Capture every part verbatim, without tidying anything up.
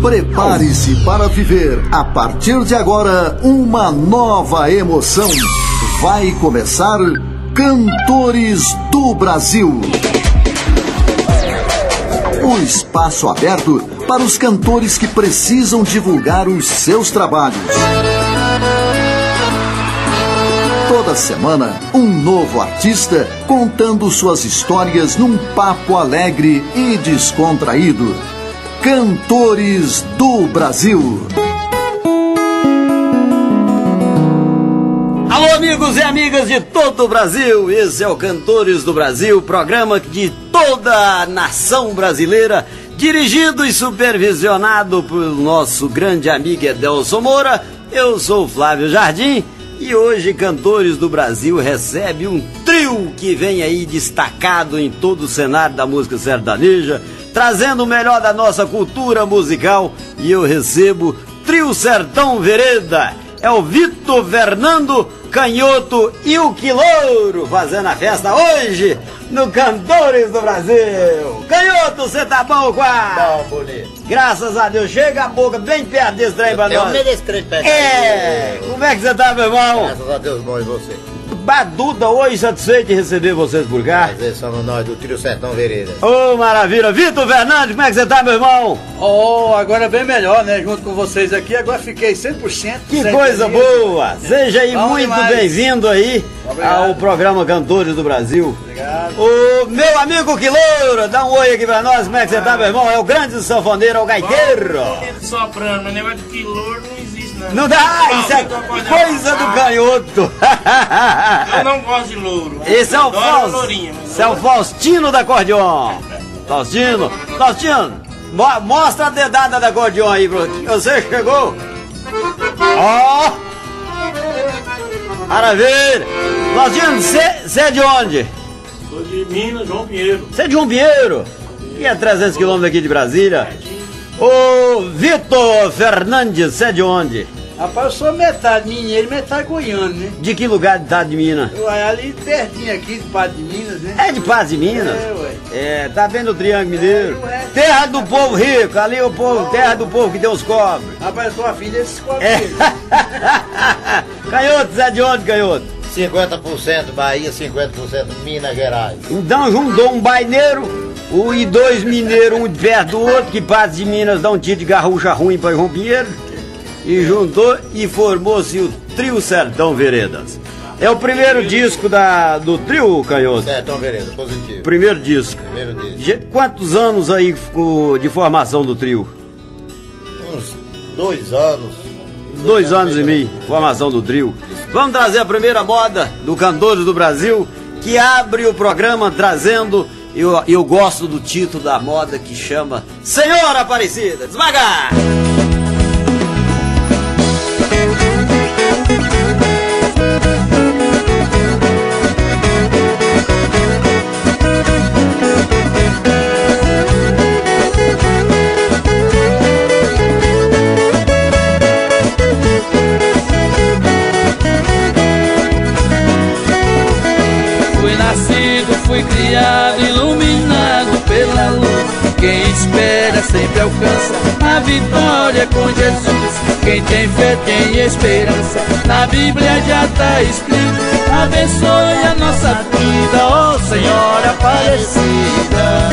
Prepare-se para viver, a partir de agora, uma nova emoção. Vai começar Cantores do Brasil. O espaço aberto para os cantores que precisam divulgar os seus trabalhos. Toda semana, um novo artista contando suas histórias num papo alegre e descontraído. Cantores do Brasil. Alô, amigos e amigas de todo o Brasil. Esse é o Cantores do Brasil, programa de toda a nação brasileira, dirigido e supervisionado por nosso grande amigo Edelson Moura. Eu sou o Flávio Jardim e hoje Cantores do Brasil recebe um trio que vem aí destacado em todo o cenário da música sertaneja, trazendo o melhor da nossa cultura musical, e eu recebo Trio Sertão Vereda. É o Vitor, Fernando, Canhoto e o Quilouro fazendo a festa hoje no Cantores do Brasil. Canhoto, você tá bom, quase? Bom, bonito. Graças a Deus. Chega a boca bem perto desse trem pra nós. Eu meio desse trem perto. É, como é que você tá, meu irmão? Graças a Deus, bom, e você? Baduda, hoje satisfeito de receber vocês por cá. Prazer, somos nós do Trio Sertão Vereda. Ô, oh, maravilha. Vitor Fernandes, como é que você tá, meu irmão? Oh, agora bem melhor, né? Junto com vocês aqui, agora fiquei cem por cento. Que coisa boa! Seja aí Bom muito demais. bem-vindo aí Obrigado. ao programa Cantores do Brasil. Obrigado. O meu amigo Quilouro, dá um oi aqui pra nós, como é que você tá, meu irmão? É o grande sanfoneiro, é o gaiteiro. Ele soprando, mas negócio de Quilouro não existe, não. Não dá, isso é coisa do canhoto. Eu não gosto de louro. Esse é o Adoro Faust, lourinha, mas esse é o Faustino da acordeon. Faustino, Faustino, mo- mostra a dedada da acordeon aí, bro. Você chegou? Ó! Maravilha! Faustino, você é de onde? sou de Minas, João Pinheiro. Você é de João Pinheiro? Que é trezentos quilômetros aqui de Brasília. Ô, Vitor Fernandes, você é de onde? Rapaz, eu sou metade mineiro e metade goiano, né? De que lugar de estado de Minas? Eu, ali pertinho aqui, de Pato de Minas, né? É de Paz de Minas? É, ué. É, tá vendo o Triângulo Mineiro? É, ué. Terra do povo rico, ali o povo, terra do povo que Deus cobre. Rapaz, eu tô afim desses copos. É. Canhoto, Zé de onde, Canhoto? cinquenta por cento Bahia, cinquenta por cento Minas Gerais. Então juntou um baineiro o, e dois mineiros, um perto do outro, que Paz de Minas dá um tiro de garrucha ruim pra João Pinheiro, e juntou e formou-se o Trio Sertão Veredas. É o primeiro disco da, do trio, Canhoto? Sertão Vereda, positivo. Primeiro disco. Primeiro disco. Je- Quantos anos aí ficou de formação do trio? Uns dois anos. Dois anos e meio, formação do trio. Vamos trazer a primeira moda do Cantores do Brasil, que abre o programa trazendo, eu, eu gosto do título da moda que chama Senhora Aparecida. Devagar! Fui nascido, fui criado, iluminado pela luz. Quem espera sempre alcança a vitória com Jesus. Quem tem fé tem esperança, na Bíblia já está escrito. Abençoe a nossa vida, ó Senhora Aparecida.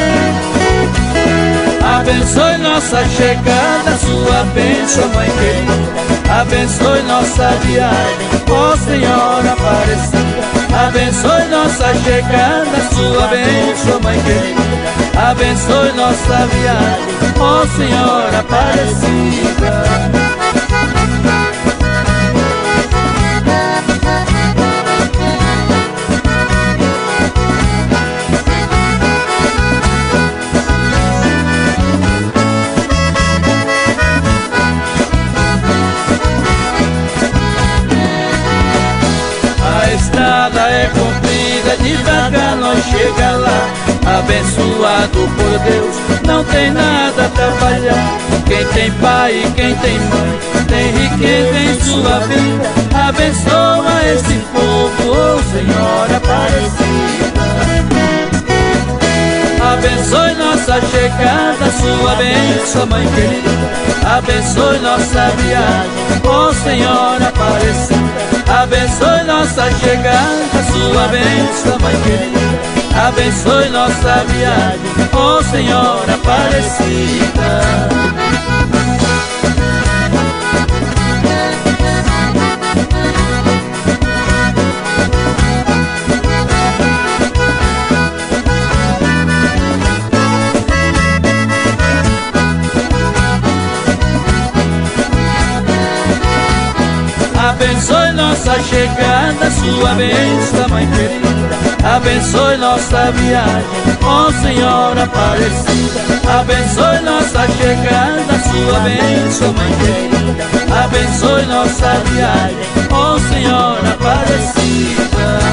Abençoe nossa chegada, sua bênção, Mãe querida. Abençoe nossa viagem, ó Senhora Aparecida. Abençoe nossa chegada, sua bênção, Mãe querida. Abençoe nossa viagem, ó Senhora Aparecida. A estrada é comprida, devagar nós chega lá. Abençoado por Deus, não tem nada a trabalhar. Quem tem pai e quem tem mãe, tem riqueza em sua vida. Abençoa esse povo, oh Senhora Aparecida. Abençoe nossa nossa chegada, sua bênção, Mãe querida. Abençoe nossa viagem, ó Senhora Aparecida. Abençoe nossa chegada, sua bênção, Mãe querida. Abençoe nossa viagem, ó Senhora Aparecida. Abençoe nossa chegada, sua bênção, Mãe querida. Abençoe nossa viagem, ó Senhora Aparecida. Abençoe nossa chegada, sua bênção, Mãe querida. Abençoe nossa viagem, ó Senhora Aparecida.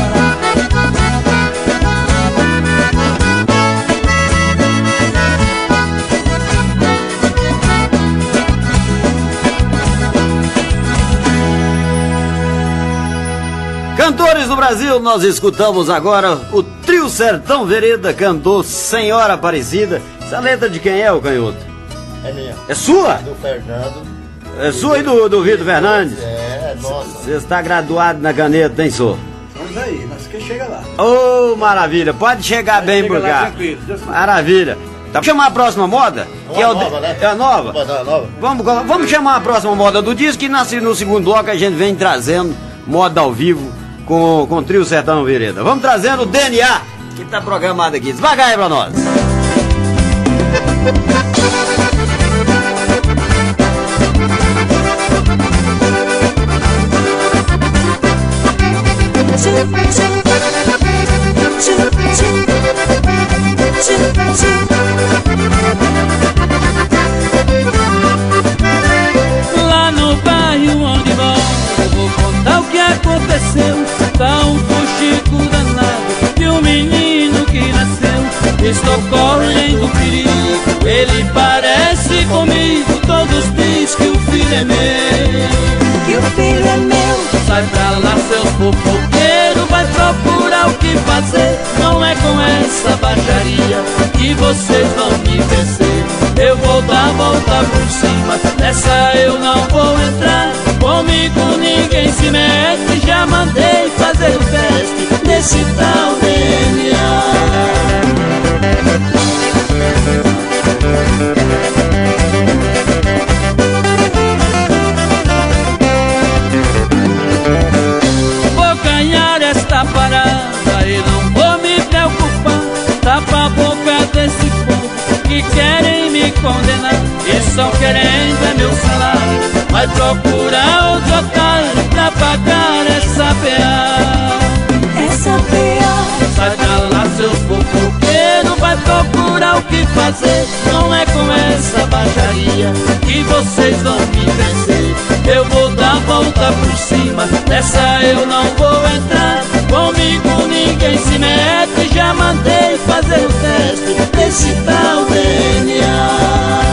Cantores do Brasil, nós escutamos agora o Trio Sertão Vereda cantou Senhora Aparecida. Essa letra de quem é, o Canhoto? É minha. É sua? Do Fernando. É sua e do, do Vitor Fernandes? É, é nossa. Você está graduado na caneta, hein, senhor? Vamos aí, mas que chega lá. Ô, oh, maravilha, pode chegar bem chega por lá cá. tranquilo, Deus Maravilha. Tá, vamos chamar a próxima moda? Uma é o nova, de... né? É a nova? Uma nova. Vamos, vamos chamar a próxima moda do disco e nasce no segundo bloco a gente vem trazendo moda ao vivo com, com o Trio Sertão Vereda. Vamos trazendo o D N A, que tá programado aqui. Devagar aí pra nós. Lá no bairro onde moro, eu vou contar o que aconteceu. Tá um fuxico danado de um menino que nasceu. Estou correndo perigo, ele parece comigo. Todos dizem que o filho é meu, que o filho é meu. Sai pra lá, seus fofoqueiros, vai procurar o que fazer. Não é com essa baixaria que vocês vão me vencer. Eu vou dar a volta por cima, nessa eu não vou entrar. Comigo ninguém se mete, já mandei fazer o teste nesse tal D N A. Vou ganhar esta parada e não vou me preocupar. Tapa a boca desse povo que querem me condenar. E estão querendo é meu salário. Vai procurar outro otário pra pagar essa P A. Essa P A. Sai pra lá, seus fofoqueiros, vai procurar o que fazer. Não é com essa baixaria que vocês vão me vencer. Eu vou dar a volta por cima, nessa eu não vou entrar. Comigo ninguém se mete, já mandei fazer o teste desse tal D N A.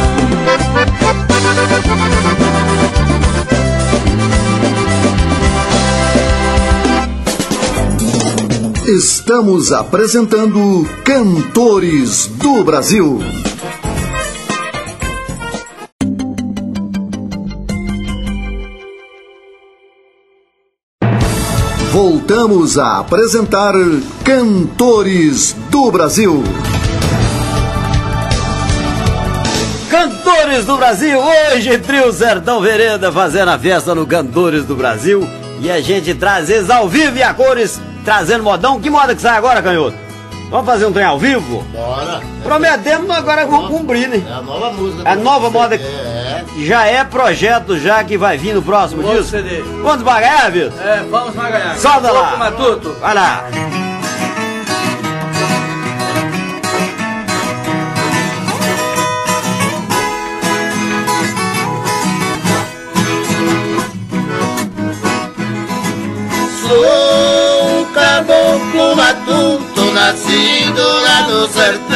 Estamos apresentando Cantores do Brasil. Voltamos a apresentar Cantores do Brasil. Cantores do Brasil, hoje Trio Sertão Vereda fazendo a festa no Cantores do Brasil. E a gente traz eles ao vivo e a cores, trazendo modão. Que moda que sai agora, Canhoto? Vamos fazer um trem ao vivo? Bora. Prometemos, agora vamos cumprir, né? É a nova música. A nova moda É. já é projeto já que vai vir no próximo Outro disco. C D. Vamos devagar, Vitor? É, vamos magalhar. Solta lá. Pouco matuto. Vai lá. Sou um caboclo matuto, nascido lá no sertão.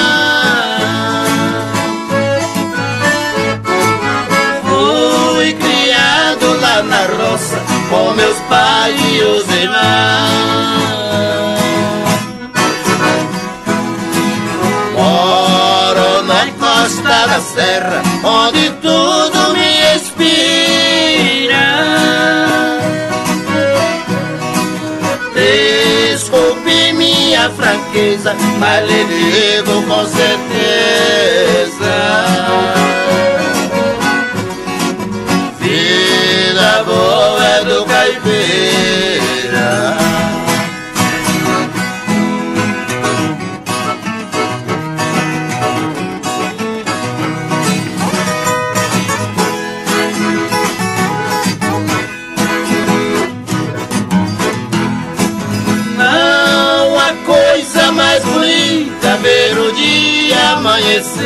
Fui criado lá na roça com meus pais e os irmãos. Moro lá da serra, onde tudo me inspira. Desculpe minha franqueza, mas lhe digo com certeza: vida boa é do caipira. Mais bonita ver o dia amanhecer,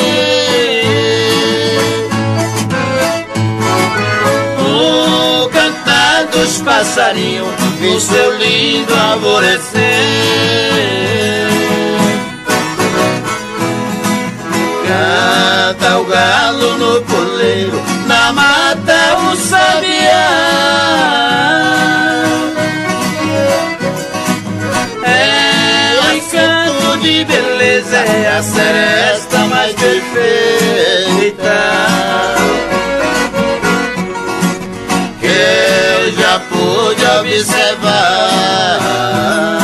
o cantar dos passarinhos em seu lindo alvorecer. Canta o galo no poleiro, na mata o sabiá. De beleza é a seresta mais perfeita que eu já pude observar.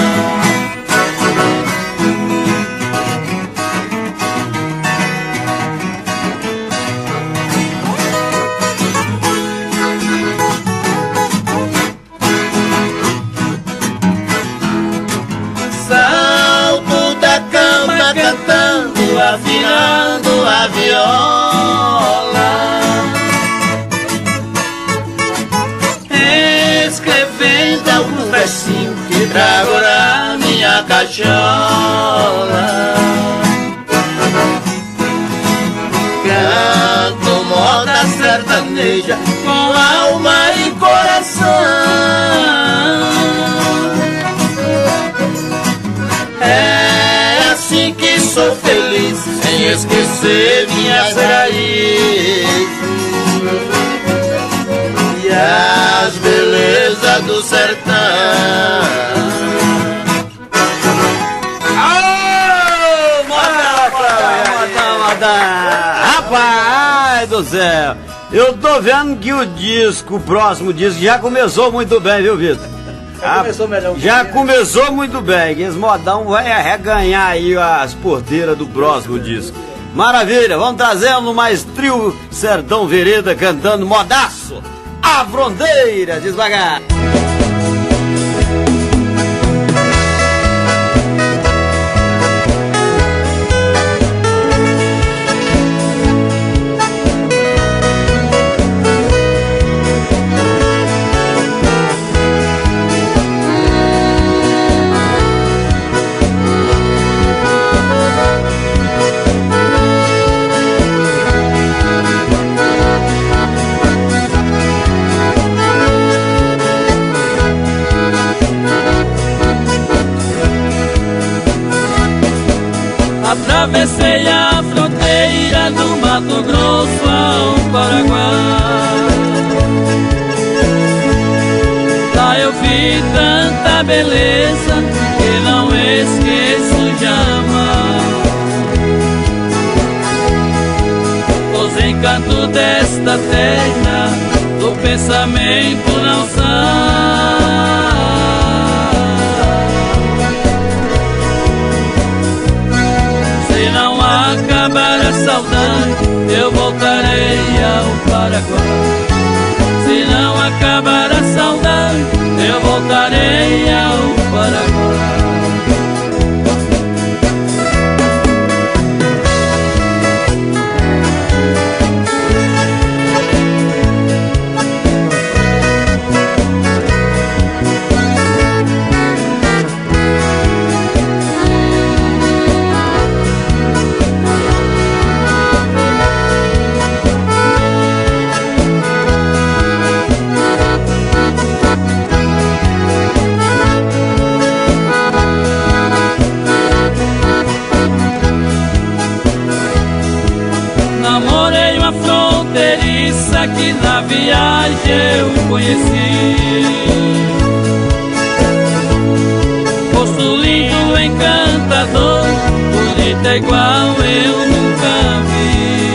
Afinando a viola, escrevendo alguns versinhos que trago na minha cachola. Canto moda sertaneja com alma e coração. É assim que sou feliz, sem esquecer minhas raízes e as belezas do sertão. Aô, rapaz do céu, eu tô vendo que o disco, o próximo disco, já começou muito bem, viu, Vitor? Já começou melhor. Já começou muito bem. Esse modão vai arreganhar aí as porteiras do próximo disco. Maravilha, vamos trazendo mais trio Sertão Vereda cantando modaço. A Fronteira, devagar. Atravessei a fronteira do Mato Grosso ao Paraguai. Lá eu vi tanta beleza que não esqueço jamais. Os encantos desta terra do pensamento não são. Acabar a saudade, eu voltarei ao Paraguai. Se não acabar a saudade, eu voltarei ao Paraguai. Que na viagem eu conheci. Rosto lindo, encantador, bonita igual eu nunca vi.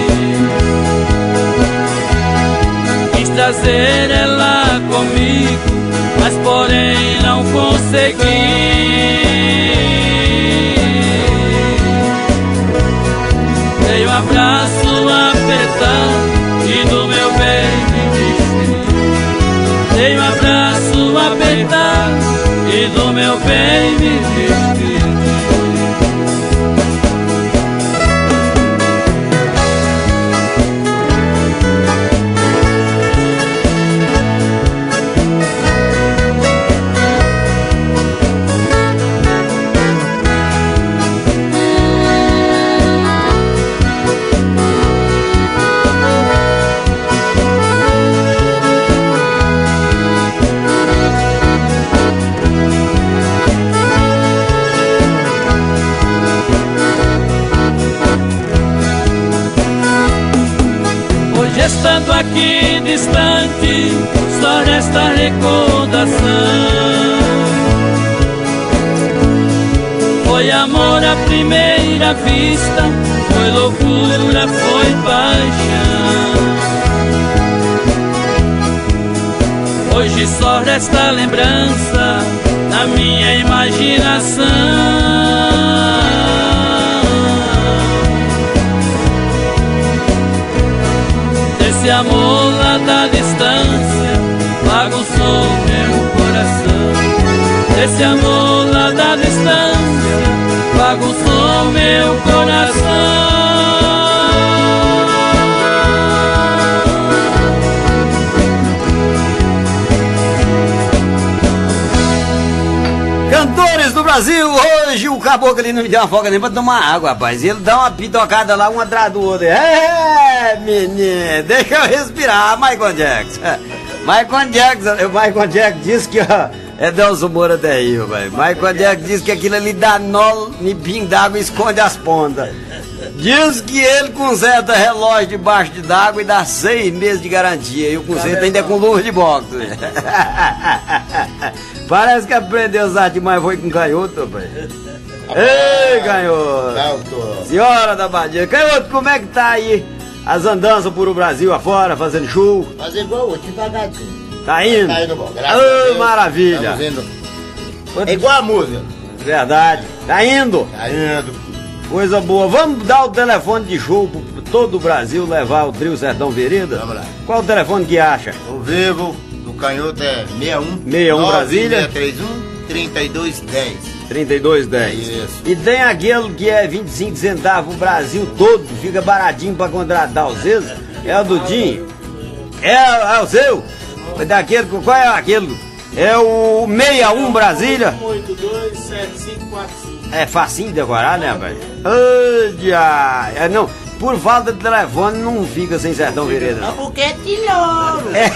trazer ela comigo, mas porém não consegui. Dei um abraço apertado e do meu bem me despedi. Dei um abraço apertado e do meu bem me despedi. Estando aqui distante, só resta recordação. Foi amor à primeira vista, foi loucura, foi paixão. Hoje só resta lembrança na minha imaginação. Esse amor lá da distância bagunçou meu coração. Esse amor lá da distância bagunçou meu coração. Cantores do Brasil, hoje o caboclo ali não me deu uma folga nem pra tomar água, rapaz. Ele dá uma pitocada lá, um atrás do outro. É, menino, deixa eu respirar, Michael Jackson. Michael Jackson, o Michael Jackson disse que, ó, é Delso Moura terrível, velho. Michael Jackson disse que aquilo ali dá nó em pingo d'água e esconde as pontas. Diz que ele conserta relógio debaixo de d'água e dá seis meses de garantia. E o conserto ainda é com luva de boxe. Parece que aprendeu a usar demais, foi com canhoto, rapaz. Ei, canhoto! Senhora da Badia, canhoto, como é que tá aí as andanças por o Brasil afora, fazendo show? Fazer igual hoje, devagarzinho. Tá indo? Tá indo bom, graças Ô, a Deus. maravilha! Estamos indo. É igual a música. Verdade. Tá indo? Tá indo. Coisa boa. Vamos dar o telefone de show pro todo o Brasil, levar o trio Sertão Vereda? Vamos lá. Qual o telefone que acha? O vivo do canhoto é seis um seis um Brasília seis três um, trinta e dois dez. trinta e dois dez. Isso. E tem aquele que é vinte e cinco centavos o Brasil todo, fica baratinho pra contratar os seus. É o do Dinho. É, é o seu? É daquele, qual é aquele? É o seis um Brasília. um oito dois sete cinco quatro cinco. É facinho de decorar, né, velho? Ô, dia! É, não, por falta de telefone não fica sem Sertão Vereda, não. Porque é de louro. É.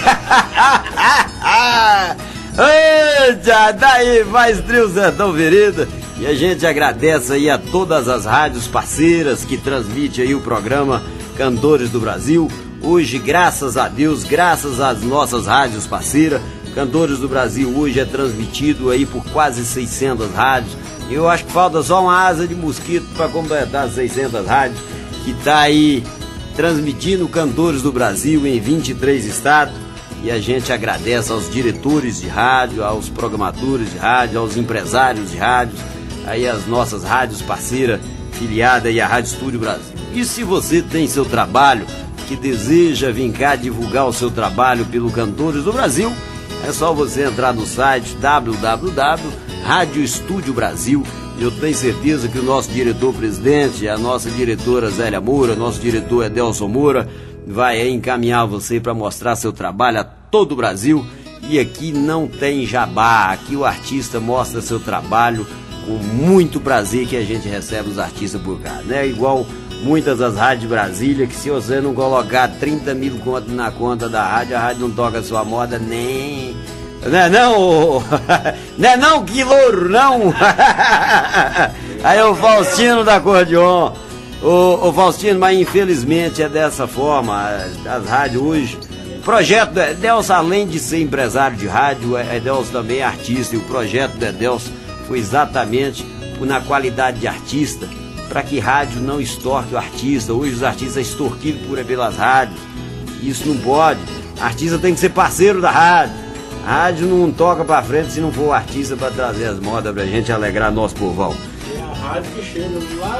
Ô, dia! Daí mais trio Sertão Vereda. E a gente agradece aí a todas as rádios parceiras que transmitem aí o programa Cantores do Brasil. Hoje, graças a Deus, graças às nossas rádios parceiras, Cantores do Brasil hoje é transmitido aí por quase seiscentas rádios. Eu acho que falta só uma asa de mosquito para completar as seiscentas rádios, que tá aí transmitindo Cantores do Brasil em vinte e três estados. E a gente agradece aos diretores de rádio, aos programadores de rádio, aos empresários de rádios, aí as nossas rádios parceiras, filiadas aí à Rádio Estúdio Brasil. E se você tem seu trabalho, que deseja vir cá divulgar o seu trabalho pelo Cantores do Brasil, é só você entrar no site w w w ponto rádio estúdio brasil. Eu tenho certeza que o nosso diretor-presidente, a nossa diretora Zélia Moura, nosso diretor Edelson Moura, vai encaminhar você para mostrar seu trabalho a todo o Brasil. E aqui não tem jabá, aqui o artista mostra seu trabalho com muito prazer, que a gente recebe os artistas por cá, né? Igual muitas das rádios de Brasília, que se você não colocar trinta mil contos na conta da rádio, a rádio não toca a sua moda nem... Não é não, não é não, que louro, não. Aí o Faustino da Acordeon. O, o Faustino, mas infelizmente é dessa forma, as, as rádios hoje. O projeto do Edelson, além de ser empresário de rádio, Edelson também é artista. E o projeto do Edelson foi exatamente na qualidade de artista, para que rádio não extorque o artista. Hoje os artistas extorquidos por, pelas rádios. Isso não pode. Artista tem que ser parceiro da rádio. A rádio não toca pra frente se não for o artista pra trazer as modas pra gente alegrar nosso povão. É a rádio que chega lá.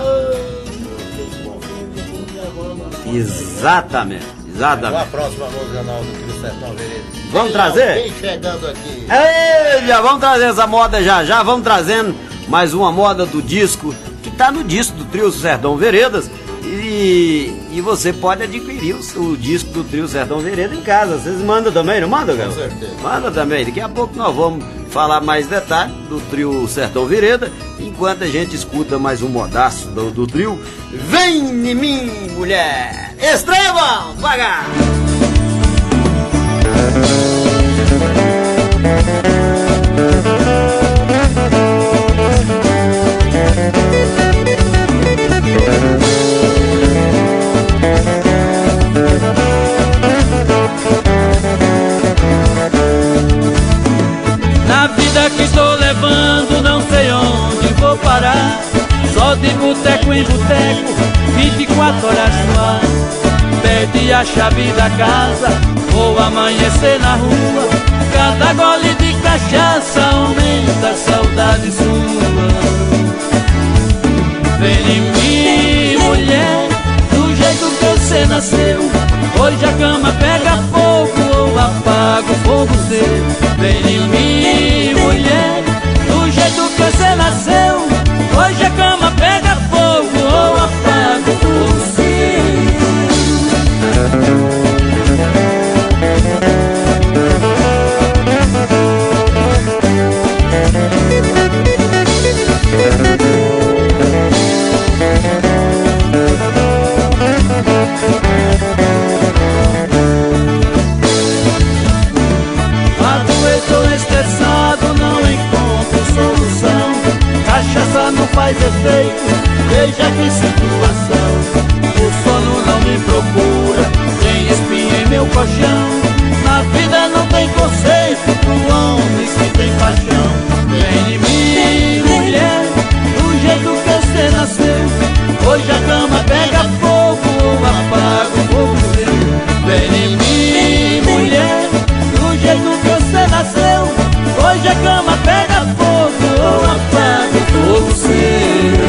Exatamente, exatamente. Qual a próxima música nova do Trio Sertão Veredas? Vamos trazer? Quem chegando aqui? Ei, já vamos trazer essa moda já, já vamos trazendo mais uma moda do disco, que tá no disco do Trio Sertão Veredas. E, e você pode adquirir o, o disco do Trio Sertão Veredas em casa. Vocês mandam também, não mandam, galera? Com certeza. Manda também. Daqui a pouco nós vamos falar mais detalhes do Trio Sertão Vereda, enquanto a gente escuta mais um modaço do, do trio. Vem em mim, mulher! Estrevam, pagar! Na vida que estou levando, não sei onde vou parar. Só de boteco em boteco, vinte e quatro horas no ar. Perdi a chave da casa, vou amanhecer na rua. Cada gole de cachaça aumenta a saudade sua. Vem em mim, mulher, do jeito que você nasceu. Hoje a cama pega fogo ou apaga o fogo seu. Vem em mim, mulher, do jeito que você nasceu. Hoje a cama pega fogo ou apaga o fogo seu. Cachaça não faz efeito, veja que situação. O sono não me procura, tem espinha em meu colchão. Na vida não tem conceito pro homem que tem paixão. Vem em mim, mulher, do jeito que você nasceu. Hoje a cama pega fogo ou apaga o fogo seu. Vem em mim, mulher, do jeito que você nasceu. Hoje a cama pega fogo ou apaga o fogo seu.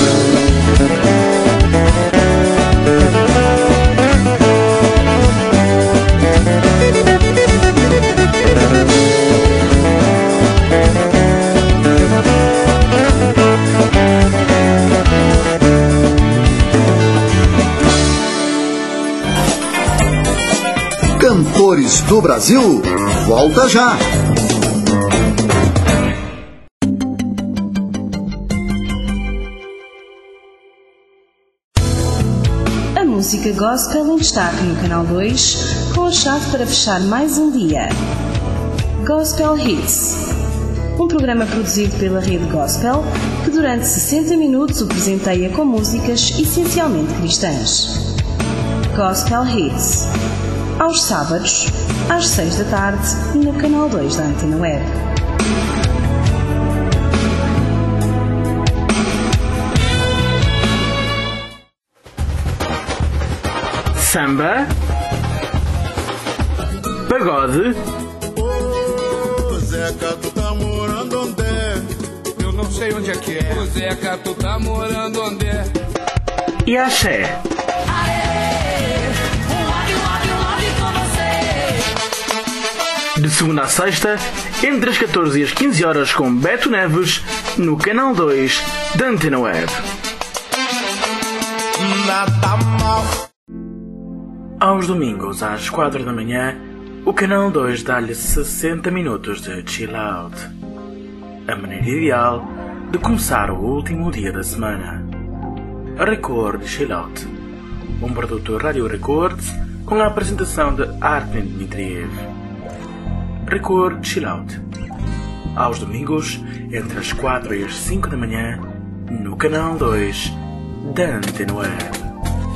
Cantores do Brasil, volta já! A música gospel em destaque no Canal dois, com a chave para fechar mais um dia. Gospel Hits, um programa produzido pela Rede Gospel, que durante sessenta minutos o presenteia com músicas essencialmente cristãs. Gospel Hits, aos sábados, às seis da tarde, no Canal dois da Antena Web. Samba, pagode. Ô Zeca, tu tá morando onde é? Eu não sei onde é que é. Ô Zeca, tu tá morando onde é? E axé. De segunda a sexta, entre as catorze e as quinze horas, com Beto Neves, no Canal dois da Antena Web. Nada mal. Aos domingos, às quatro da manhã, o Canal dois dá-lhe sessenta minutos de chill out. A maneira ideal de começar o último dia da semana. Record Chill Out, um produto Rádio Records com a apresentação de Artem Dmitriev. Record Chill Out, aos domingos, entre as quatro e as cinco da manhã, no Canal dois da Antena Web.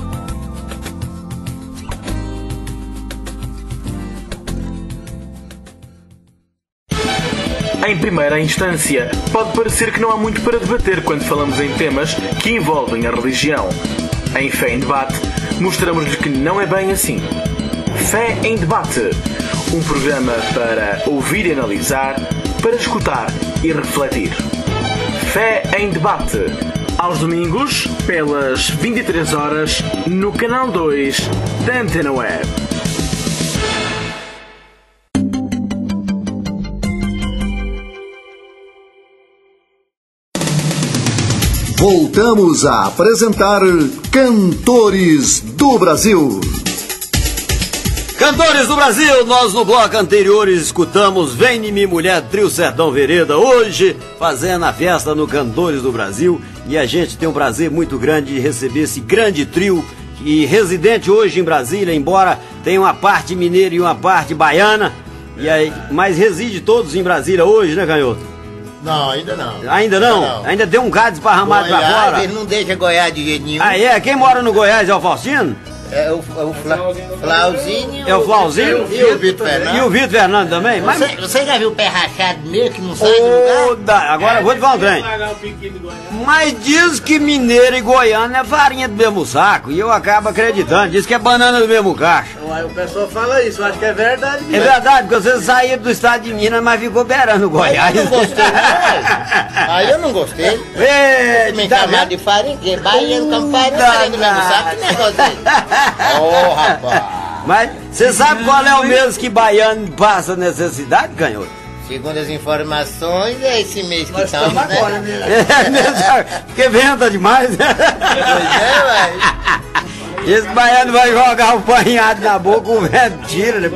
Em primeira instância, pode parecer que não há muito para debater quando falamos em temas que envolvem a religião. Em Fé em Debate, mostramos-lhe que não é bem assim. Fé em Debate, um programa para ouvir e analisar, para escutar e refletir. Fé em Debate, aos domingos, pelas vinte e três horas, no canal dois da Antena Web. Voltamos a apresentar Cantores do Brasil. Cantores do Brasil, nós no bloco anterior escutamos Vem em Mim Mulher, Trio Sertão Vereda, hoje fazendo a festa no Cantores do Brasil, e a gente tem um prazer muito grande de receber esse grande trio, e residente hoje em Brasília, embora tenha uma parte mineira e uma parte baiana, e aí, mas reside todos em Brasília hoje, né, Canhoto? Não, ainda não. Ainda não? não. Ainda tem um gado esparramado pra fora? Ele não deixa Goiás de jeito nenhum. Ah, é? Quem mora no Goiás é o Faustino? É o, é o Fla, Flauzinho. É o Flauzinho? E o Vitor Fernando. E o Vitor Fernando também? Você, Mas... você já viu o pé rachado mesmo que não sai oh, do lugar? Da... Agora eu vou te falar um trem. Mas diz que mineiro e goiano é farinha do mesmo saco. E eu acabo acreditando. Diz que é banana do mesmo cacho. Uai, o pessoal fala isso, eu acho que é verdade mesmo. É verdade, porque você saiu do estado de Minas, mas ficou beirando o Goiás. Eu não gostei, não. Aí eu não gostei. Ei, me tá chamar de farinha, que Bahia com farinha, farinha do mesmo saco. Que negócio aí? Ô, rapaz. Mas você sabe qual é o mesmo que baiano passa necessidade, Canhoto? Segundo as informações, é esse mês que estamos, né? Agora, né? É mesmo, porque venta demais, né? Pois é, ué. Esse baiano vai jogar o panhado na boca, o vento tira, né?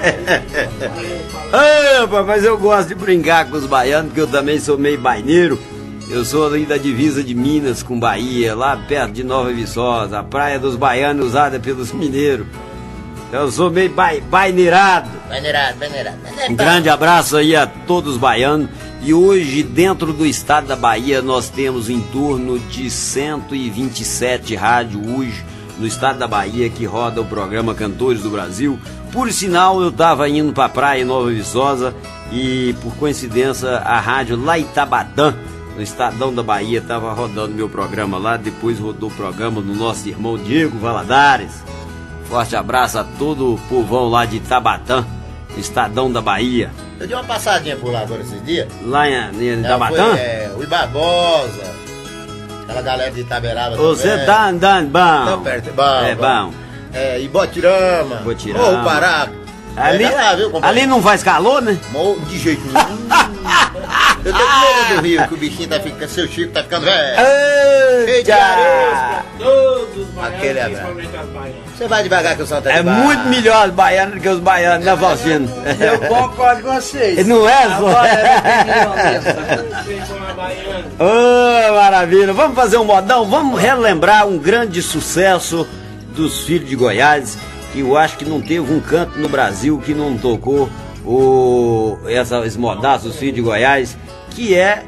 Ai, rapaz, mas eu gosto de brincar com os baianos, porque eu também sou meio baineiro. Eu sou ali da divisa de Minas com Bahia, lá perto de Nova Viçosa, a praia dos baianos usada pelos mineiros. Eu sou meio bai, baineirado. Baineirado, baineirado. Um grande abraço aí a todos os baianos. E hoje, dentro do estado da Bahia, nós temos em torno de cento e vinte e sete rádios hoje no estado da Bahia que roda o programa Cantores do Brasil. Por sinal, eu estava indo para a praia em Nova Viçosa e, por coincidência, a rádio lá em Itabatã, no Estadão da Bahia, estava rodando meu programa lá. Depois rodou o programa do nosso irmão Diego Valadares. Forte abraço a todo o povão lá de Itabatã, Estadão da Bahia. Eu dei uma passadinha por lá agora esses dias. Lá em, em Itabatã? Foi, é, o Barbosa, aquela galera de Itaberaba. Você também. tá andando bom. Tá perto, é bom. É bom. É, Ibotirama. Ibotirama. Ô, Pará. Ali, é, lá, viu, ali não faz calor, né? De jeito nenhum. Eu tô com medo do Rio, que o bichinho tá ficando, seu Chico tá ficando velho. Cheio de areia. Todos os baianos, Aquele é principalmente as baianas. Você vai devagar que o som tá É devagar. muito melhor os baianos do que os baianos, né, Faustino? Eu concordo com vocês. Não é, só? Agora é Ô, oh, maravilha. Vamos fazer um modão? Vamos relembrar um grande sucesso dos Filhos de Goiás, que eu acho que não teve um canto no Brasil que não tocou o, essa, esse modaço dos Filhos de Goiás, que é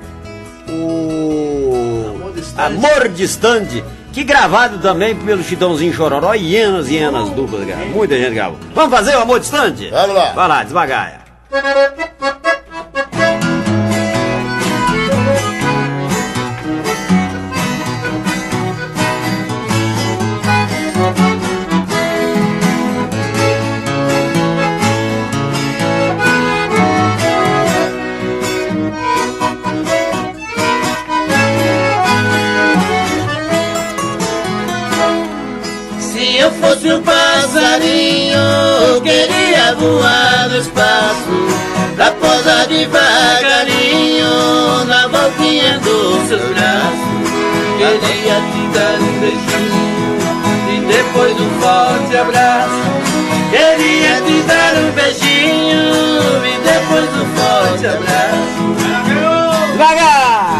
o Amor Distante, que gravado também pelo Chitãozinho Chororó e hienas e hienas duplas, cara. Muita gente gravou. Vamos fazer o Amor Distante? Vamos lá. Vai lá, devagar. Se eu fosse um passarinho, eu queria voar no espaço, pra pousar devagarinho na voltinha dos seus braços. Queria te dar um beijinho e depois um forte abraço. Queria te dar um beijinho e depois um forte abraço. Devagar!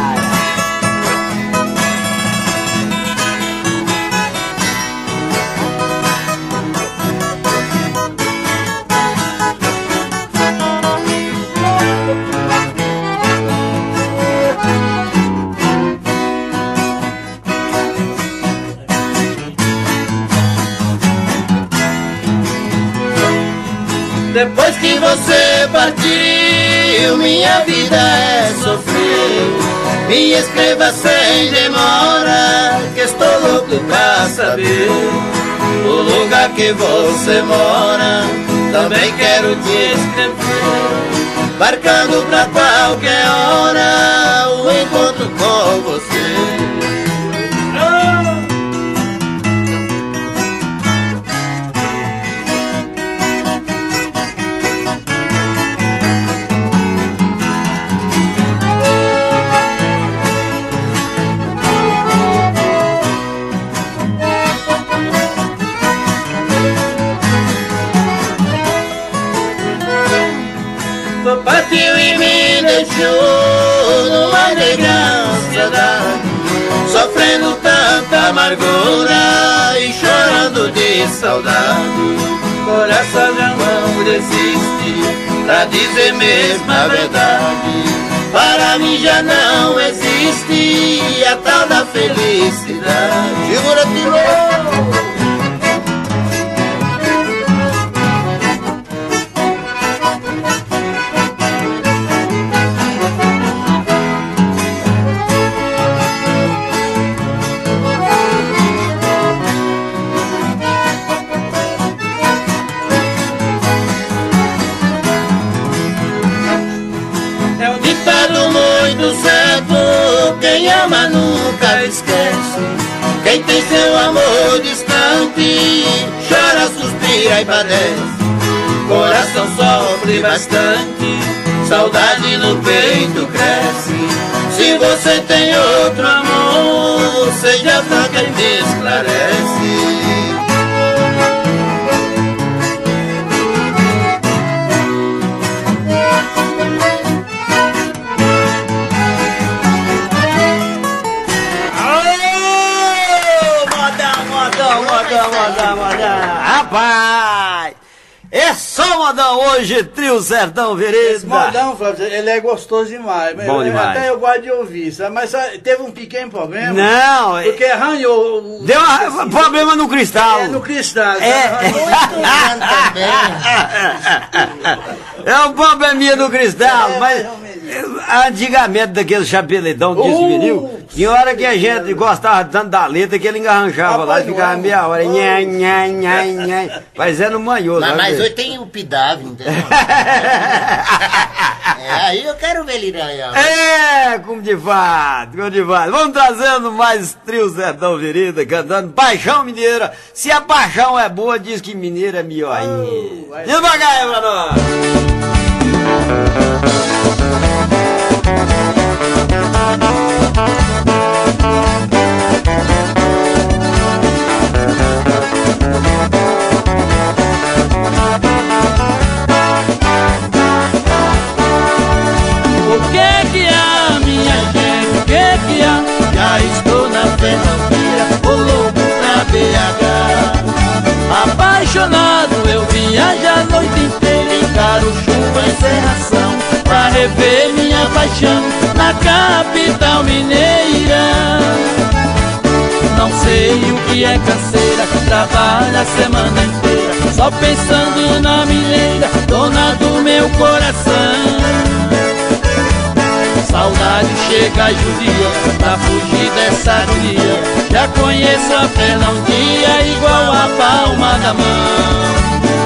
Depois que você partiu, minha vida é sofrer. Me escreva sem demora, que estou louco pra saber o lugar lugar que você mora, também quero te escrever, marcando pra qualquer hora o encontro com você. Partiu e me deixou numa negra ansiedade, sofrendo tanta amargura e chorando de saudade. Coração já não resiste pra dizer mesmo a verdade. Para mim já não existe a tal da felicidade. Segura de novo. Quem ama nunca esquece, quem tem seu amor distante chora, suspira e padece. Coração sofre bastante, saudade no peito cresce. Se você tem outro amor, seja só quem me esclarece. Rapaz, é só modão hoje, Trio Sertão Vereda. Esse modão, Flávio, ele é gostoso demais. Bom eu, demais. Até eu gosto de ouvir, sabe? Mas sabe, teve um pequeno problema. Não, porque arranhou. Deu um assim, problema no cristal. É, no cristal. É, é um probleminha no cristal, é, mas antigamente daquele chapeletão que uh, vinil, tinha hora que a gente gostava tanto da letra que ele engarranchava lá e ficava meia hora. Nha, nha, nha, nha, mas é no manhoso. Mas, mas hoje tem o Pidave, entendeu? É, aí eu quero ver ele aí. É, como de fato, como de fato. Vamos trazendo mais Trio Sertão Vereda, cantando Paixão Mineira. Se a paixão é boa, diz que mineira é melhor ainda. Devagar aí pra nós. O que que há, minha gente, o que que há? Já estou na Fernandina, o louco pra B H. Apaixonado eu viajo a noite inteira, encaro chuva e serração pra rever minha paixão na capital mineira. Não sei o que é canseira, trabalha a semana inteira só pensando na mineira, dona do meu coração. Saudade chega e judia pra fugir dessa agonia. Já conheço a Fernandinha igual a palma da mão.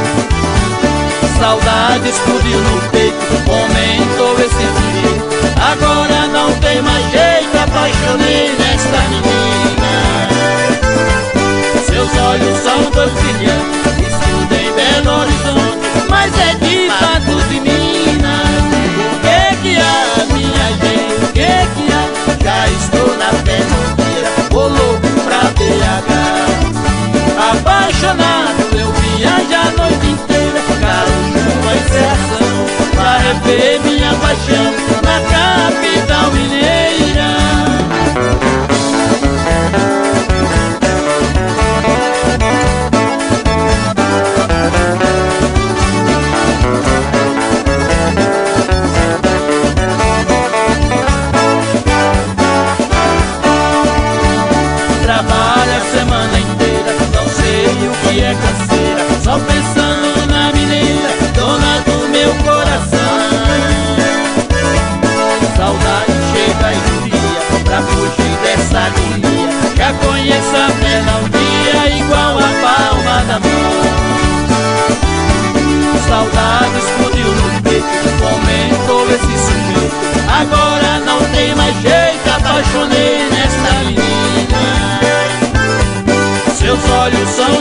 Saudade explodiu no peito, aumentou esse frio. Agora não tem mais jeito, apaixonei nesta menina. Seus olhos são dois brilhantes, estudo em Belo Horizonte, mas é de fato de Minas. O que que há, minha gente, o que que há? Já estou na Fernandina, vou louco pra B H. Apaixonado eu viajo a noite inteira, caro chuva e serração pra rever minha paixão na capital mineira.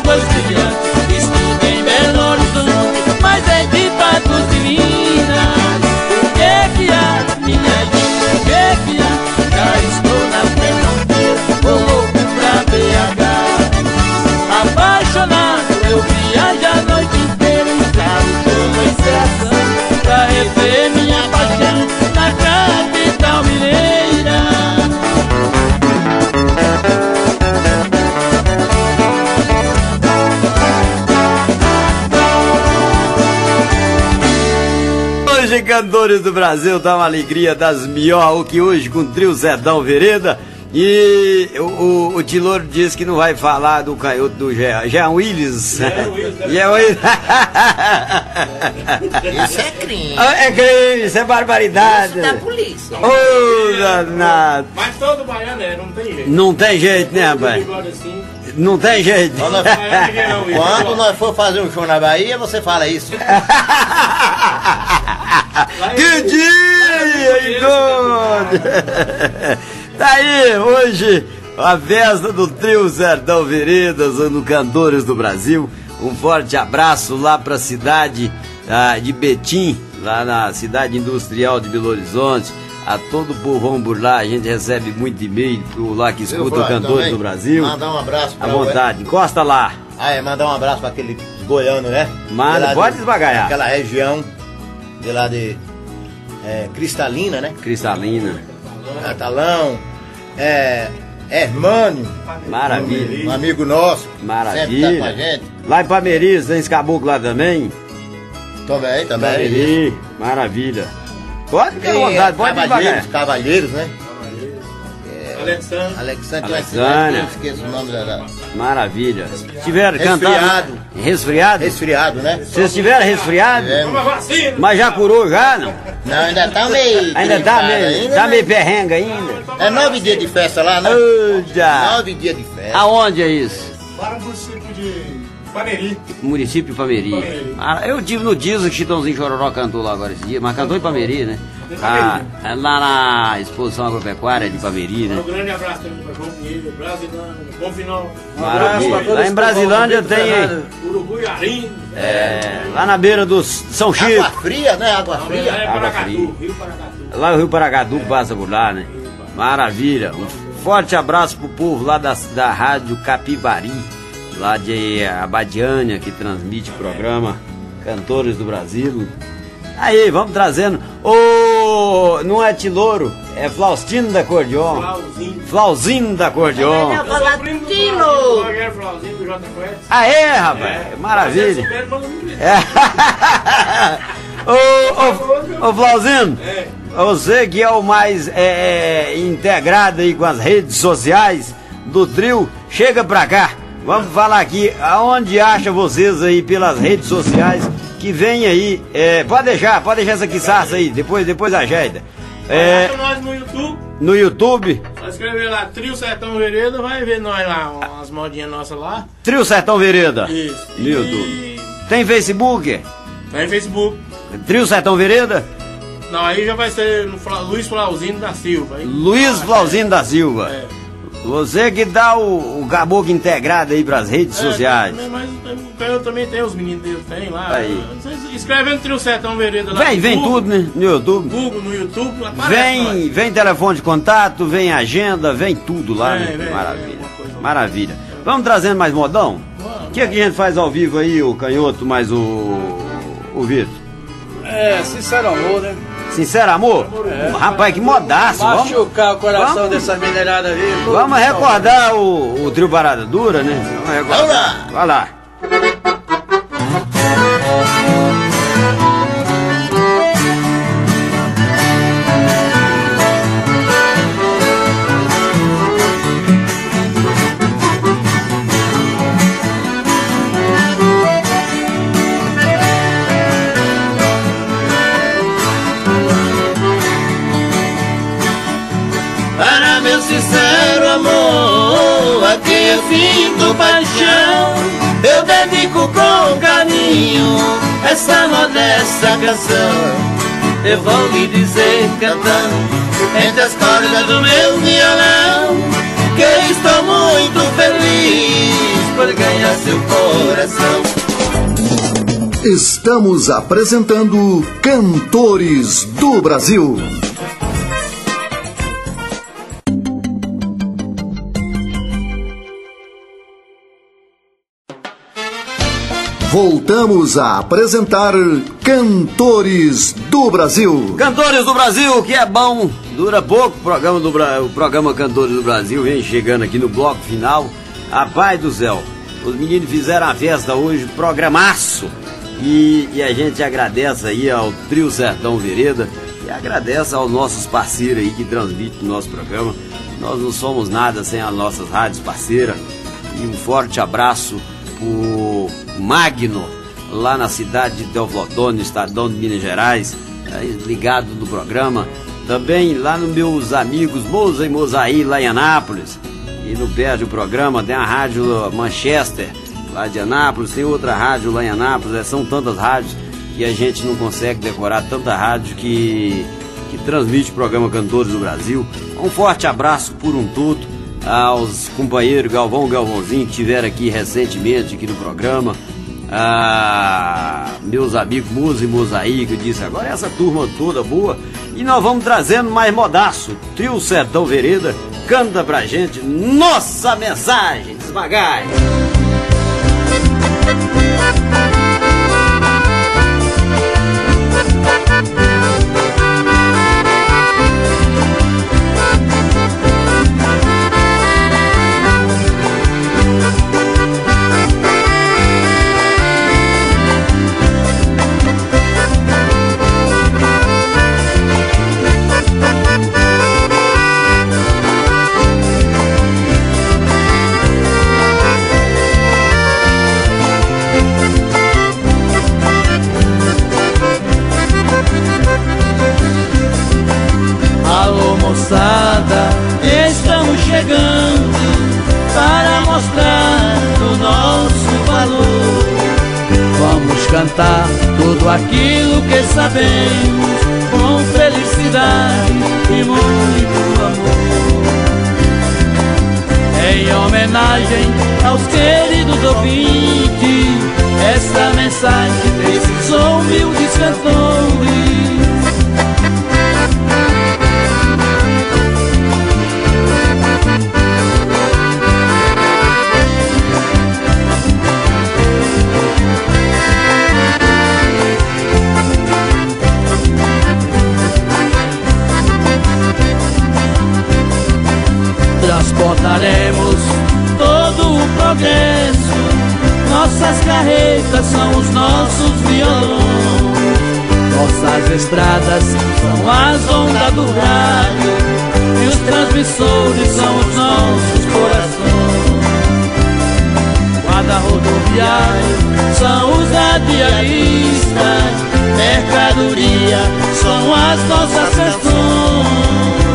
águas brilhantes. Estudo em Belo Horizonte, mas é de Patos de Minas. O que é que há, minha gente, o que é que há? Já estou na terça-feira, vou louco pra B H. Apaixonado, eu viajo a noite inteira, usado pela estação, pra rever minha paixão na capital mineira. Hoje, Cantores do Brasil, tá uma alegria das mió, que hoje com o trio Zedão Vereda. E o, o, o Tiloro disse que não vai falar do canhoto do Jean, Jean Willis. Jean Willis. Isso é crime. É crime, isso é barbaridade. Isso da polícia. Ô, oh, danado. Mas todo baiano é, não tem jeito. Não tem jeito, né, rapaz? Assim. Não tem jeito. Quando nós, quando nós for fazer um show na Bahia, você fala isso. Que dia, Igor! Tá aí, hoje, a festa do trio Sertão Veredas, no Cantores do Brasil. Um forte abraço lá pra cidade ah, de Betim, lá na cidade industrial de Belo Horizonte. A todo o povão por lá, a gente recebe muito e-mail por lá que escuta o Cantores do Brasil. Mandar um abraço pra à vontade, encosta lá. Ah, é, mandar um abraço pra aquele goiano, né? Manda, pode de, esbagaiar. Aquela região de lá de é, Cristalina, né? Cristalina. Catalão, é, Hermânio. Maravilha. Um amigo nosso. Maravilha. Sempre tá com a gente. Lá em Palmeiras, tem esse caboclo lá também? Também, também. Palmeiras. Maravilha. Pode ficar à vontade, pode Cavalheiros, Cavalheiros, né? É, Alexandre. Alexandre. Alexandre. Eu esqueço o nome da... Maravilha. Tiveram Resfriado. cantando... Resfriado? Resfriado, né? Vocês tiveram resfriado? É. Mas já curou já, não? Não, ainda tá meio... Ainda tá meio... Ainda tá não. meio perrenga ainda? É nove dias de festa lá, né? Oh, já. Nove dias de festa. Aonde é isso? Para o município de Pameri. Município de Pameri. Ah, eu tive no Diesel que Chitãozinho Chororó cantou lá agora esse dia, mas cantou em Pameri, né? Ah, lá na exposição agropecuária de Pameri, né? Um grande abraço também para João Pinheiro, Brasilândia, bom final. Maravilha. Lá em Brasilândia tem... Uruguaiarim. É, lá na beira do São Chico. Água fria, né? Água fria. É Água Paracatu, fria. Rio Paracatu. Lá o Rio Paracatu passa por lá, né? Maravilha. Um forte abraço pro povo lá da, da Rádio Capivari, lá de Abadiânia, que transmite o programa Cantores do Brasil. Aí, vamos trazendo. Ô, não é Tilouro, é Flaustino da Acordeon. Flauzinho. Flauzinho da Acordeon. Eu vou falar Primo do Tino. Rogério Flauzinho do J Quest. Ah, é, rapaz? Maravilha. Mas é super, mas não me É. Ô, ô, ô, Flauzinho, É. você que é o mais é, é, integrado aí com as redes sociais do trio, chega pra cá. Vamos falar aqui aonde acha vocês aí pelas redes sociais que vem aí. É, pode deixar, pode deixar essa quiçaça aí, depois, depois ajeita. É, Acha nós no YouTube, no YouTube, vai escrever lá Trio Sertão Vereda, vai ver nós lá, umas modinhas nossas lá. Trio Sertão Vereda. Isso. No E- YouTube. Tem Facebook? Tá em Facebook. Trio Sertão Vereda? Não, aí já vai ser no Fla- Luiz Flauzino da Silva. Aí, Luiz Flauzino da Silva. É. Você que dá o, o caboclo integrado aí pras redes É, sociais. também, mas eu, eu também tenho os meninos deles, tem lá. Aí. Vocês escrevendo Trio Sertão Vereda lá. Vem, no vem Google, tudo, né? No YouTube. Google, no YouTube, aparece Vem, nós. vem telefone de contato, vem agenda, vem tudo lá, Vem, né? vem, Maravilha. vem, uma coisa lá. Maravilha. Vamos trazendo mais modão? O que, é que a gente faz ao vivo aí, o Canhoto, mais o. o Vitor? É, sincero amor, né? Sincero amor? Rapaz, que modaço! Vamos, Machucar o coração vamos- dessa minerada aí. vamos recordar o, o trio Parada Dura, né? Vamos recordar. Vai lá. Para meu sincero amor, a quem eu sinto paixão, eu dedico com carinho essa modesta canção. Eu vou lhe dizer cantando entre as cordas do meu violão, que estou muito feliz por ganhar seu coração. coração. Estamos apresentando Cantores do Brasil. Voltamos a apresentar Cantores do Brasil. Cantores do Brasil, que é bom, dura pouco. O programa, do, o programa Cantores do Brasil vem chegando aqui no bloco final. Rapaz do céu, os meninos fizeram a festa hoje, programaço. E, e a gente agradece aí ao Trio Sertão Vereda e agradece aos nossos parceiros aí que transmitem o nosso programa. Nós não somos nada sem as nossas rádios parceiras. E um forte abraço pro Magno, lá na cidade de Teoflotone, estadão de Minas Gerais, ligado no programa. Também lá nos meus amigos Moza e Mozaí, lá em Anápolis. E não perde o programa, tem a rádio Manchester, lá de Anápolis, tem outra rádio lá em Anápolis. São tantas rádios que a gente não consegue decorar, tanta rádio que, que transmite o programa Cantores do Brasil. Um forte abraço por um todo aos companheiros Galvão e Galvãozinho que estiveram aqui recentemente aqui no programa, a meus amigos Musa e Mozaí, que eu disse agora, essa turma toda boa. E nós vamos trazendo mais modaço. Trio Sertão Vereda canta pra gente nossa mensagem, devagar. Estamos chegando para mostrar o nosso valor. Vamos cantar tudo aquilo que sabemos, com felicidade e muito amor. Em homenagem aos queridos ouvintes, esta mensagem desses humildes cantores. Transportaremos todo o progresso, nossas carretas são os nossos violões, nossas estradas são as ondas do rádio e os transmissores são os nossos corações. Guarda rodoviário são os radialistas, mercadoria são as nossas questões.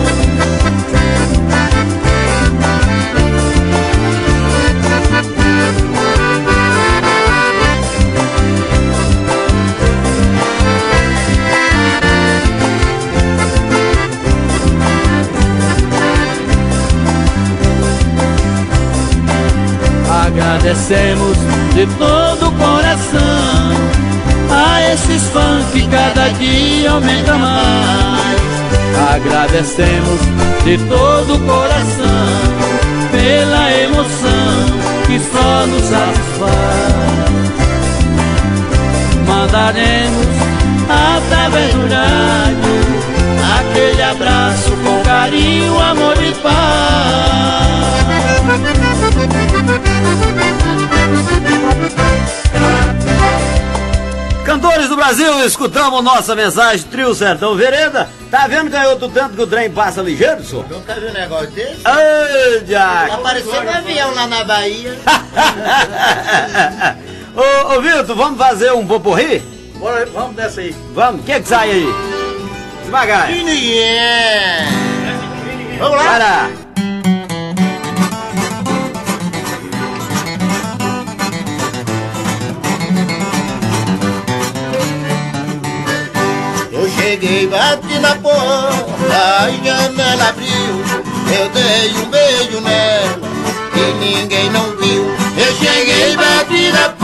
Agradecemos de todo o coração a esses fãs que cada dia aumenta mais. Agradecemos de todo o coração pela emoção que só nos satisfaz. Mandaremos através do rádio aquele abraço com carinho, amor e paz. Cantores do Brasil, escutamos nossa mensagem, Trio Sertão Vereda. Tá vendo, Canhoto, tanto que o trem passa ligeiro, senhor? Nunca viu um negócio desse? Ô, Jack! Tá parecendo um avião lá na Bahia. Ô, ô, Vitor, vamos fazer um poporri? Bora, vamos dessa aí. Vamos, o que que sai aí? Devagar. Yeah. Vamos lá. Para. Eu cheguei, bati na porta, a janela abriu. Eu dei um beijo nela e ninguém não viu. Eu cheguei, bati na porta.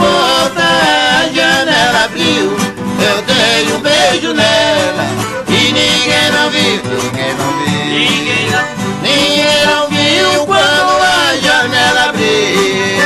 viu, ninguém não viu. Ninguém não, ninguém não viu quando a janela abriu.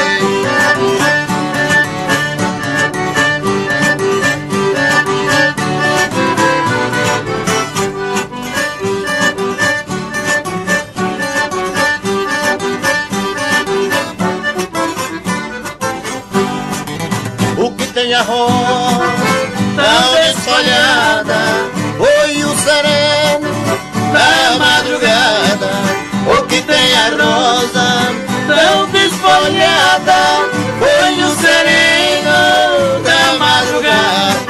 O que tem a rosa tão desfolhada foi o sereno da madrugada. O que tem a rosa tão desfolhada foi o sereno da madrugada.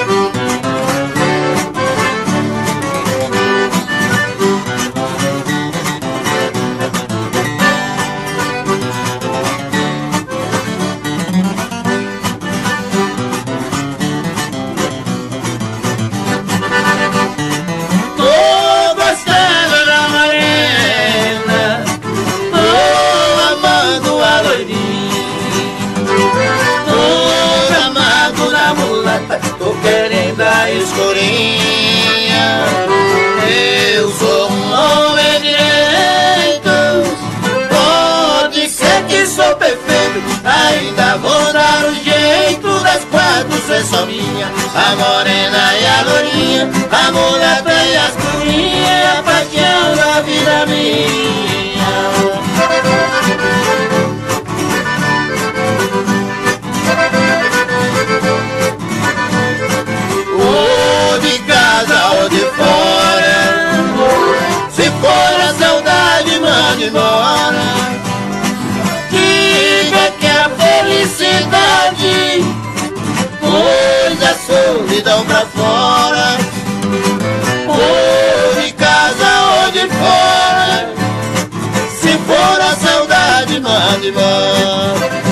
Tô querendo a escurinha. Eu sou um homem direito. Pode ser que sou perfeito, ainda vou dar o jeito das quatro ser só minha. A morena e a lourinha, a mulata e a escurinha, a paixão da vida minha. Ou de casa ou de fora, se for a saudade manda embora. Diga que a felicidade pôs a solidão pra fora. Ou de casa ou de fora, se for a saudade manda embora.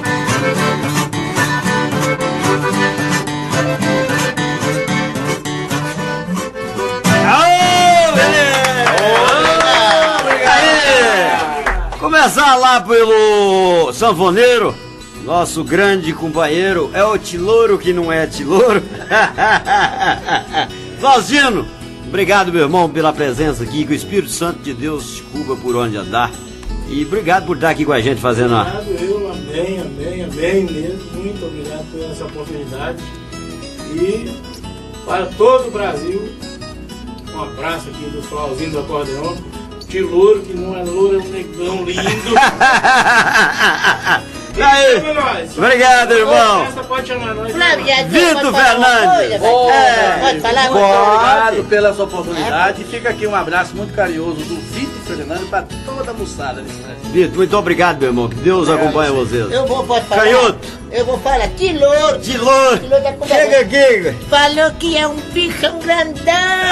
Começar lá pelo sanfoneiro, nosso grande companheiro, é o Tilouro que não é Tilouro. Flauzino, obrigado, meu irmão, pela presença aqui, que o Espírito Santo de Deus te cubra por onde andar. E obrigado por estar aqui com a gente fazendo a... Obrigado, eu, amém, amém, amém mesmo. Muito obrigado por essa oportunidade. E para todo o Brasil, um abraço aqui do Flauzinho do acordeon. Tilouro, que não é louro, é um negão lindo. E aí? Nós. Obrigado, irmão. Essa pode chamar nós. Vitor Fernandes. Oh, é. Pode falar? Muito obrigado pela sua oportunidade. E fica aqui um abraço muito carinhoso do Vitor Fernandes para toda a moçada desse Brasil. Vitor, muito obrigado, meu irmão. Que Deus acompanhe vocês. Eu vou, pode falar. Canhoto. Eu vou falar, Tilouro. Tilouro. Chega aqui. Falou que é um bichão grandão,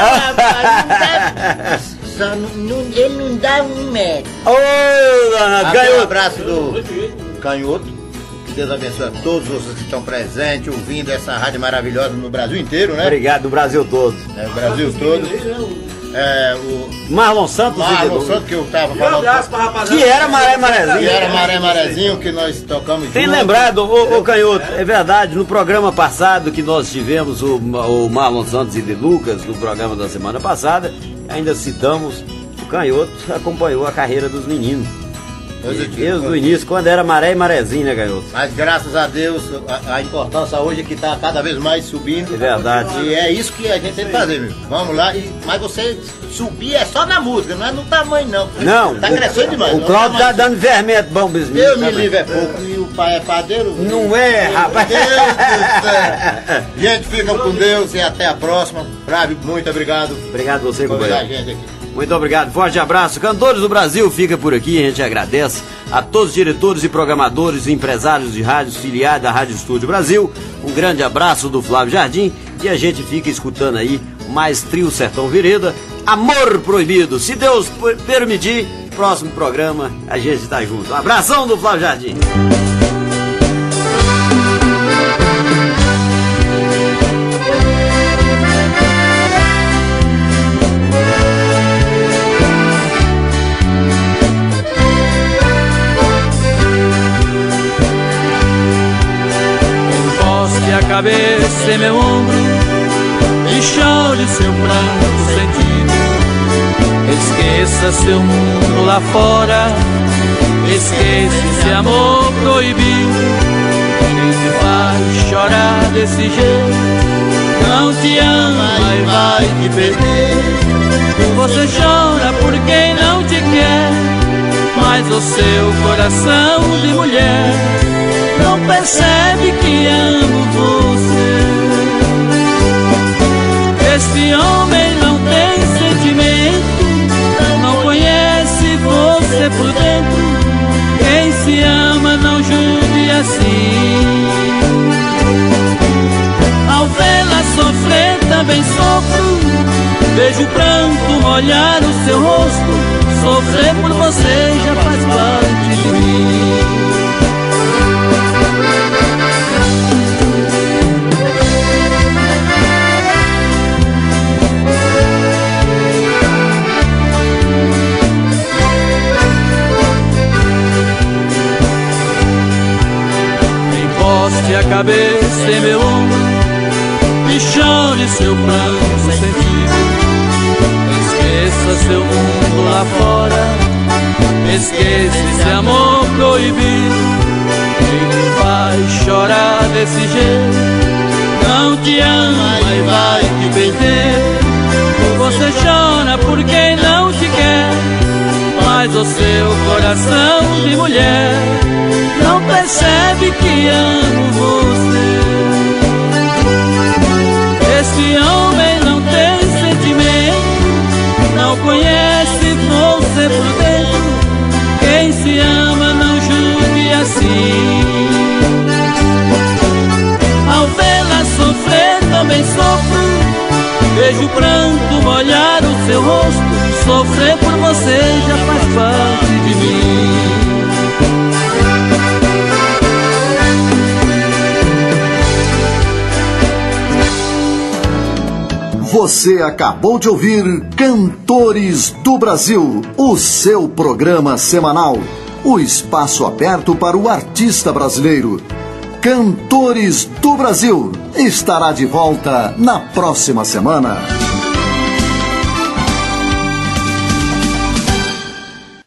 rapaz. Só não, não, ele não dá um metro. Ô, danado, Canhoto. Um abraço do Canhoto. Que Deus abençoe a todos vocês que estão presentes, ouvindo essa rádio maravilhosa no Brasil inteiro, né? Obrigado, no Brasil todo. É, o Brasil todo. É, o Marlon Santos. Marlon Santos, que eu tava falando. Um abraço pra rapaziada. Que era Maré Marezinho. Que era Maré Marezinho, que nós tocamos Tem juntos. lembrado, ô, ô Canhoto, é verdade, no programa passado que nós tivemos o, o Marlon Santos e de Lucas, no programa da semana passada, ainda citamos, o Canhoto acompanhou a carreira dos meninos. Desde o início, quando era Maré e Marezinho, né, Canhoto? Mas graças a Deus, a, a importância hoje é que está cada vez mais subindo. É verdade. E é isso que a gente tem que fazer, meu. Vamos lá, e, mas você subir é só na música, não é no tamanho, não. Não. Tá crescendo demais. O Cláudio tá dando vermento bom mesmo. Eu me livre é pouco. E o pai é padeiro? Não é, rapaz. Deus do céu. Gente, ficam com Deus e até a próxima. Flávio, muito obrigado. Obrigado você, por convidar a companheiro. gente aqui. Muito obrigado, forte abraço. Cantores do Brasil fica por aqui, a gente agradece a todos os diretores e programadores e empresários de rádios filiados da Rádio Estúdio Brasil. Um grande abraço do Flávio Jardim e a gente fica escutando aí mais Trio Sertão Vereda, Amor Proibido. Se Deus permitir, próximo programa a gente tá junto. Um abração do Flávio Jardim. A cabeça em meu ombro e chore seu pranto sentido. Esqueça seu mundo lá fora, esqueça esse amor proibido. Quem te faz chorar desse jeito não te ama e vai te perder. Você chora por quem não te quer, mas o seu coração de mulher não percebe que amo você. Este homem não tem sentimento, não conhece você por dentro. Quem se ama não julgue assim. Ao vê-la sofrer também sofro, vejo o pranto molhar o seu rosto. Sofrer por você já faz parte de mim. Encoste a cabeça em meu ombro e chore seu pranto sentido. Esqueça seu mundo lá fora, esqueça esse amor proibido. Quem te faz chorar desse jeito não te ama e vai te perder. Você chora por quem não te quer, mas o seu coração de mulher não percebe que amo você. Este homem não tem sentimento, não conhece você por dentro. Quem se ama não julgue assim. Ao vê-la sofrer também sofro, vejo o pranto molhar o seu rosto. Sofrer por você já faz parte de mim. Você acabou de ouvir Cantores do Brasil, o seu programa semanal, o espaço aberto para o artista brasileiro. Cantores do Brasil estará de volta na próxima semana.